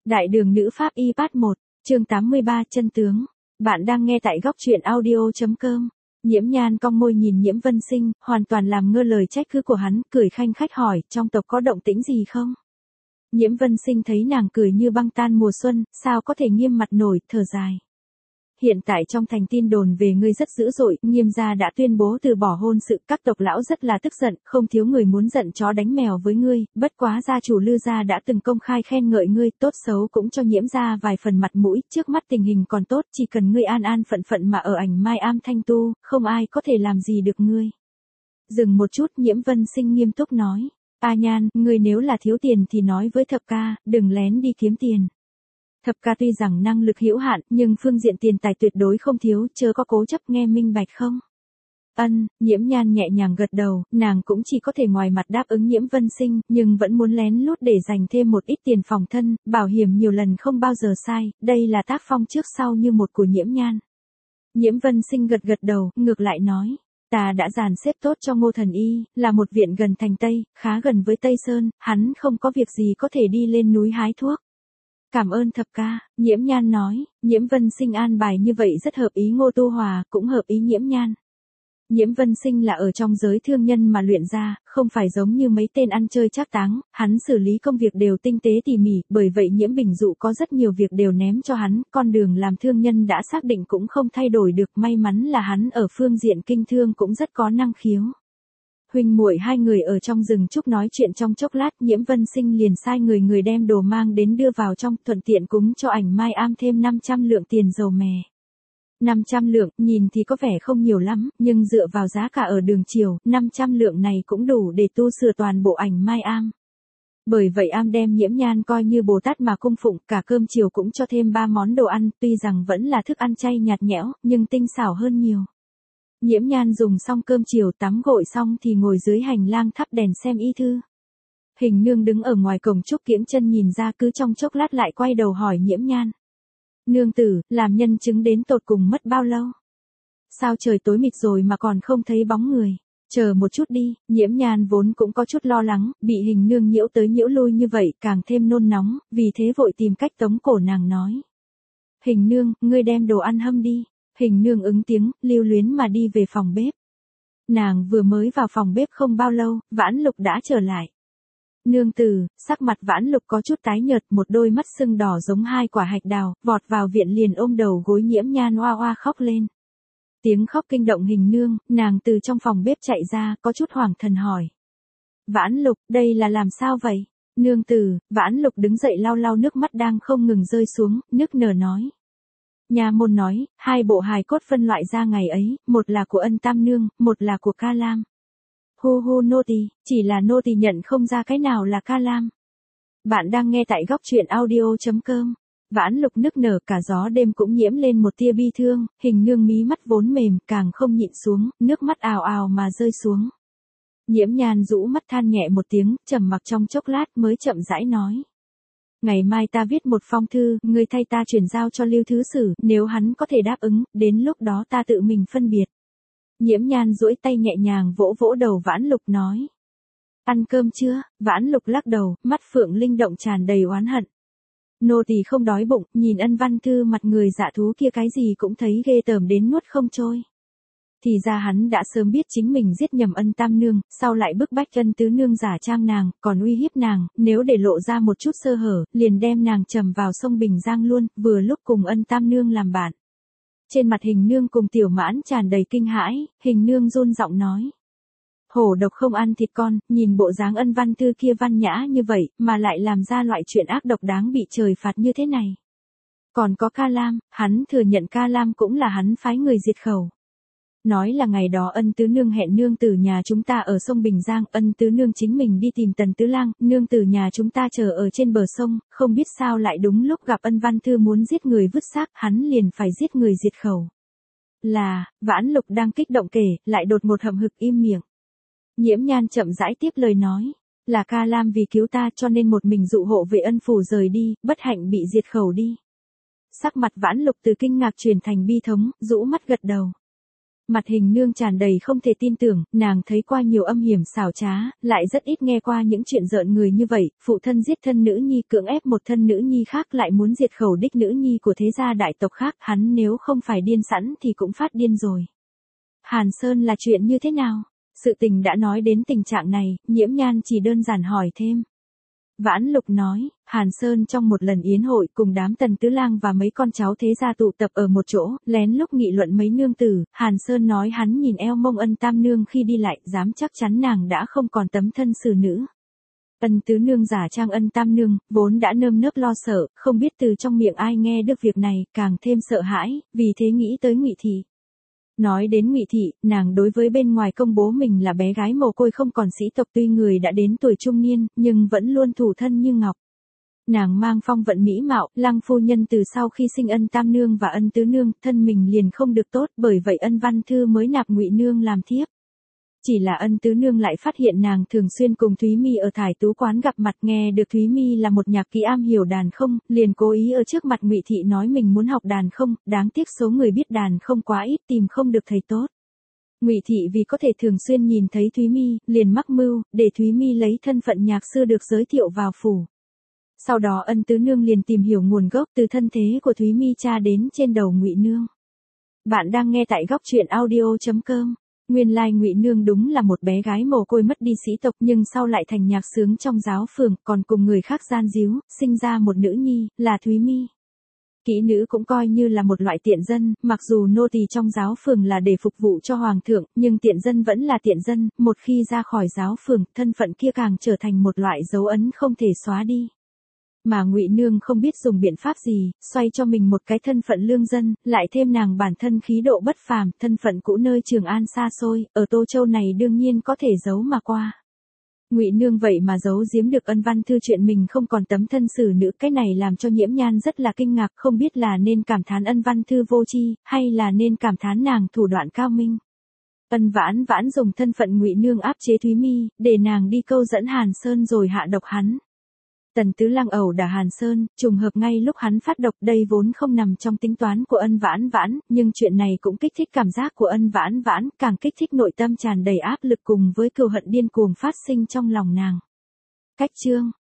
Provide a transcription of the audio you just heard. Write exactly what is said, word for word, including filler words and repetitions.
Đại đường nữ pháp y part một, chương tám mươi ba chân tướng. Bạn đang nghe tại góc truyện audio.com. Nhiễm Nhan cong môi nhìn Nhiễm Vân Sinh, hoàn toàn làm ngơ lời trách cứ của hắn, cười khanh khách hỏi, trong tộc có động tĩnh gì không? Nhiễm Vân Sinh thấy nàng cười như băng tan mùa xuân, sao có thể nghiêm mặt nổi, thở dài. Hiện tại trong thành tin đồn về ngươi rất dữ dội, Nghiêm gia đã tuyên bố từ bỏ hôn sự, các tộc lão rất là tức giận, không thiếu người muốn giận chó đánh mèo với ngươi, bất quá gia chủ Lư gia đã từng công khai khen ngợi ngươi, tốt xấu cũng cho Nhiễm gia vài phần mặt mũi, trước mắt tình hình còn tốt, chỉ cần ngươi an an phận phận mà ở Ảnh Mai Am thanh tu, không ai có thể làm gì được ngươi. Dừng một chút, Nhiễm Vân Sinh nghiêm túc nói, A Nhan, ngươi nếu là thiếu tiền thì nói với thập ca, đừng lén đi kiếm tiền. Thập ca tuy rằng năng lực hữu hạn, nhưng phương diện tiền tài tuyệt đối không thiếu, chớ có cố chấp, nghe minh bạch không? Ân, Nhiễm Nhan nhẹ nhàng gật đầu, nàng cũng chỉ có thể ngoài mặt đáp ứng Nhiễm Vân Sinh, nhưng vẫn muốn lén lút để dành thêm một ít tiền phòng thân, bảo hiểm nhiều lần không bao giờ sai, đây là tác phong trước sau như một của Nhiễm Nhan. Nhiễm Vân Sinh gật gật đầu, ngược lại nói, ta đã dàn xếp tốt cho Ngô Thần Y, là một viện gần thành Tây, khá gần với Tây Sơn, hắn không có việc gì có thể đi lên núi hái thuốc. Cảm ơn thập ca, Nhiễm Nhan nói, Nhiễm Vân Sinh an bài như vậy rất hợp ý Ngô Tu Hòa, cũng hợp ý Nhiễm Nhan. Nhiễm Vân Sinh là ở trong giới thương nhân mà luyện ra, không phải giống như mấy tên ăn chơi trác táng, hắn xử lý công việc đều tinh tế tỉ mỉ, bởi vậy Nhiễm Bình Dụ có rất nhiều việc đều ném cho hắn, con đường làm thương nhân đã xác định cũng không thay đổi được, may mắn là hắn ở phương diện kinh thương cũng rất có năng khiếu. Huynh muội hai người ở trong rừng trúc nói chuyện trong chốc lát, Nhiễm Vân Sinh liền sai người người đem đồ mang đến đưa vào trong, thuận tiện cúng cho Ảnh Mai Am thêm năm trăm lượng tiền dầu mè. năm trăm lượng, nhìn thì có vẻ không nhiều lắm, nhưng dựa vào giá cả ở đường chiều, năm trăm lượng này cũng đủ để tu sửa toàn bộ Ảnh Mai Am. Bởi vậy Am đem Nhiễm Nhan coi như Bồ Tát mà cung phụng, cả cơm chiều cũng cho thêm ba món đồ ăn, tuy rằng vẫn là thức ăn chay nhạt nhẽo, nhưng tinh xảo hơn nhiều. Nhiễm Nhan dùng xong cơm chiều tắm gội xong thì ngồi dưới hành lang thắp đèn xem y thư. Hình nương đứng ở ngoài cổng trúc kiễng chân nhìn ra, cứ trong chốc lát lại quay đầu hỏi Nhiễm Nhan. Nương tử, làm nhân chứng đến tột cùng mất bao lâu? Sao trời tối mịt rồi mà còn không thấy bóng người? Chờ một chút đi, Nhiễm Nhan vốn cũng có chút lo lắng, bị hình nương nhiễu tới nhiễu lui như vậy càng thêm nôn nóng, vì thế vội tìm cách tống cổ nàng nói. Hình nương, ngươi đem đồ ăn hâm đi. Hình nương ứng tiếng, lưu luyến mà đi về phòng bếp. Nàng vừa mới vào phòng bếp không bao lâu, Vãn Lục đã trở lại. Nương tử, sắc mặt Vãn Lục có chút tái nhợt, một đôi mắt sưng đỏ giống hai quả hạch đào, vọt vào viện liền ôm đầu gối Nhiễm Nhan oa oa khóc lên. Tiếng khóc kinh động hình nương, nàng từ trong phòng bếp chạy ra, có chút hoảng thần hỏi. Vãn Lục, đây là làm sao vậy? Nương tử, Vãn Lục đứng dậy lau lau nước mắt đang không ngừng rơi xuống, nức nở nói. Nha môn nói, hai bộ hài cốt phân loại ra ngày ấy, một là của Ân Tam Nương, một là của Ca Lam. Hu hu nô tỳ, chỉ là nô tỳ nhận không ra cái nào là Ca Lam. Bạn đang nghe tại góc truyện audio.com. Vãn Lục nức nở, cả gió đêm cũng nhiễm lên một tia bi thương, hình nương mí mắt vốn mềm, càng không nhịn xuống, nước mắt ào ào mà rơi xuống. Nhiễm Nhan rũ mắt than nhẹ một tiếng, trầm mặc trong chốc lát mới chậm rãi nói. Ngày mai ta viết một phong thư, ngươi thay ta chuyển giao cho Lưu Thứ Sử, nếu hắn có thể đáp ứng, đến lúc đó ta tự mình phân biệt. Nhiễm Nhan duỗi tay nhẹ nhàng vỗ vỗ đầu Vãn Lục nói. Ăn cơm chưa? Vãn Lục lắc đầu, mắt phượng linh động tràn đầy oán hận. Nô tỳ không đói bụng, nhìn Ân Văn Thư mặt người dạ thú kia cái gì cũng thấy ghê tởm đến nuốt không trôi. Thì ra hắn đã sớm biết chính mình giết nhầm Ân Tam Nương, sau lại bức bách Ân Tứ Nương giả trang nàng, còn uy hiếp nàng, nếu để lộ ra một chút sơ hở, liền đem nàng trầm vào sông Bình Giang luôn, vừa lúc cùng Ân Tam Nương làm bạn. Trên mặt hình nương cùng Tiểu Mãn tràn đầy kinh hãi, hình nương run giọng nói. Hổ độc không ăn thịt con, nhìn bộ dáng Ân Văn Thư kia văn nhã như vậy, mà lại làm ra loại chuyện ác độc đáng bị trời phạt như thế này. Còn có Ca Lam, hắn thừa nhận Ca Lam cũng là hắn phái người diệt khẩu. Nói là ngày đó Ân Tứ Nương hẹn nương tử nhà chúng ta ở sông Bình Giang, Ân Tứ Nương chính mình đi tìm Tần Tứ Lang, nương tử nhà chúng ta chờ ở trên bờ sông, không biết sao lại đúng lúc gặp Ân Văn Thư muốn giết người vứt xác, hắn liền phải giết người diệt khẩu. Là, Vãn Lục đang kích động kể, lại đột ngột hậm hực im miệng. Nhiễm Nhan chậm rãi tiếp lời nói, là Ca Lam vì cứu ta cho nên một mình dụ hộ về Ân phủ rời đi, bất hạnh bị diệt khẩu đi. Sắc mặt Vãn Lục từ kinh ngạc chuyển thành bi thống, rũ mắt gật đầu. Mặt hình nương tràn đầy không thể tin tưởng, nàng thấy qua nhiều âm hiểm xảo trá, lại rất ít nghe qua những chuyện rợn người như vậy, phụ thân giết thân nữ nhi cưỡng ép một thân nữ nhi khác lại muốn diệt khẩu đích nữ nhi của thế gia đại tộc khác, hắn nếu không phải điên sẵn thì cũng phát điên rồi. Hàn Sơn là chuyện như thế nào? Sự tình đã nói đến tình trạng này, Nhiễm Nhan chỉ đơn giản hỏi thêm. Vãn Lục nói, Hàn Sơn trong một lần yến hội cùng đám Tần Tứ Lang và mấy con cháu thế gia tụ tập ở một chỗ, lén lúc nghị luận mấy nương tử, Hàn Sơn nói hắn nhìn eo mông Ân Tam Nương khi đi lại, dám chắc chắn nàng đã không còn tấm thân xử nữ. Ân Tứ Nương giả trang Ân Tam Nương, vốn đã nơm nớp lo sợ, không biết từ trong miệng ai nghe được việc này, càng thêm sợ hãi, vì thế nghĩ tới Ngụy Thị. Nói đến Ngụy Thị, nàng đối với bên ngoài công bố mình là bé gái mồ côi không còn sĩ tộc, tuy người đã đến tuổi trung niên, nhưng vẫn luôn thủ thân như ngọc. Nàng mang phong vận mỹ mạo, Lăng phu nhân từ sau khi sinh Ân Tam Nương và Ân Tứ Nương, thân mình liền không được tốt, bởi vậy Ân Văn Thư mới nạp Ngụy Nương làm thiếp. Chỉ là Ân Tứ Nương lại phát hiện nàng thường xuyên cùng Thúy Mi ở Thải Tú quán gặp mặt, nghe được Thúy Mi là một nhạc kỹ am hiểu đàn không, liền cố ý ở trước mặt Ngụy Thị nói mình muốn học đàn không, đáng tiếc số người biết đàn không quá ít, tìm không được thầy tốt. Ngụy Thị vì có thể thường xuyên nhìn thấy Thúy Mi, liền mắc mưu, để Thúy Mi lấy thân phận nhạc sư được giới thiệu vào phủ. Sau đó Ân Tứ Nương liền tìm hiểu nguồn gốc từ thân thế của Thúy Mi tra đến trên đầu Ngụy Nương. Bạn đang nghe tại góc truyện audio chấm com. Nguyên lai Ngụy Nương đúng là một bé gái mồ côi mất đi sĩ tộc nhưng sau lại thành nhạc xướng trong giáo phường, còn cùng người khác gian díu, sinh ra một nữ nhi, là Thúy Mi. Kỹ nữ cũng coi như là một loại tiện dân, mặc dù nô tỳ trong giáo phường là để phục vụ cho hoàng thượng, nhưng tiện dân vẫn là tiện dân, một khi ra khỏi giáo phường, thân phận kia càng trở thành một loại dấu ấn không thể xóa đi. Mà Ngụy Nương không biết dùng biện pháp gì, xoay cho mình một cái thân phận lương dân, lại thêm nàng bản thân khí độ bất phàm, thân phận cũ nơi Trường An xa xôi, ở Tô Châu này đương nhiên có thể giấu mà qua. Ngụy Nương vậy mà giấu giếm được Ân Văn Thư chuyện mình không còn tấm thân xử nữ, cái này làm cho Nhiễm Nhan rất là kinh ngạc, không biết là nên cảm thán Ân Văn Thư vô tri, hay là nên cảm thán nàng thủ đoạn cao minh. Ân Vãn Vãn dùng thân phận Ngụy Nương áp chế Thúy Mi, để nàng đi câu dẫn Hàn Sơn rồi hạ độc hắn. Tần Tứ Lang ẩu đả Hàn Sơn, trùng hợp ngay lúc hắn phát độc, đây vốn không nằm trong tính toán của Ân Vãn Vãn, nhưng chuyện này cũng kích thích cảm giác của Ân Vãn Vãn, càng kích thích nội tâm tràn đầy áp lực cùng với cừu hận điên cuồng phát sinh trong lòng nàng. Cách chương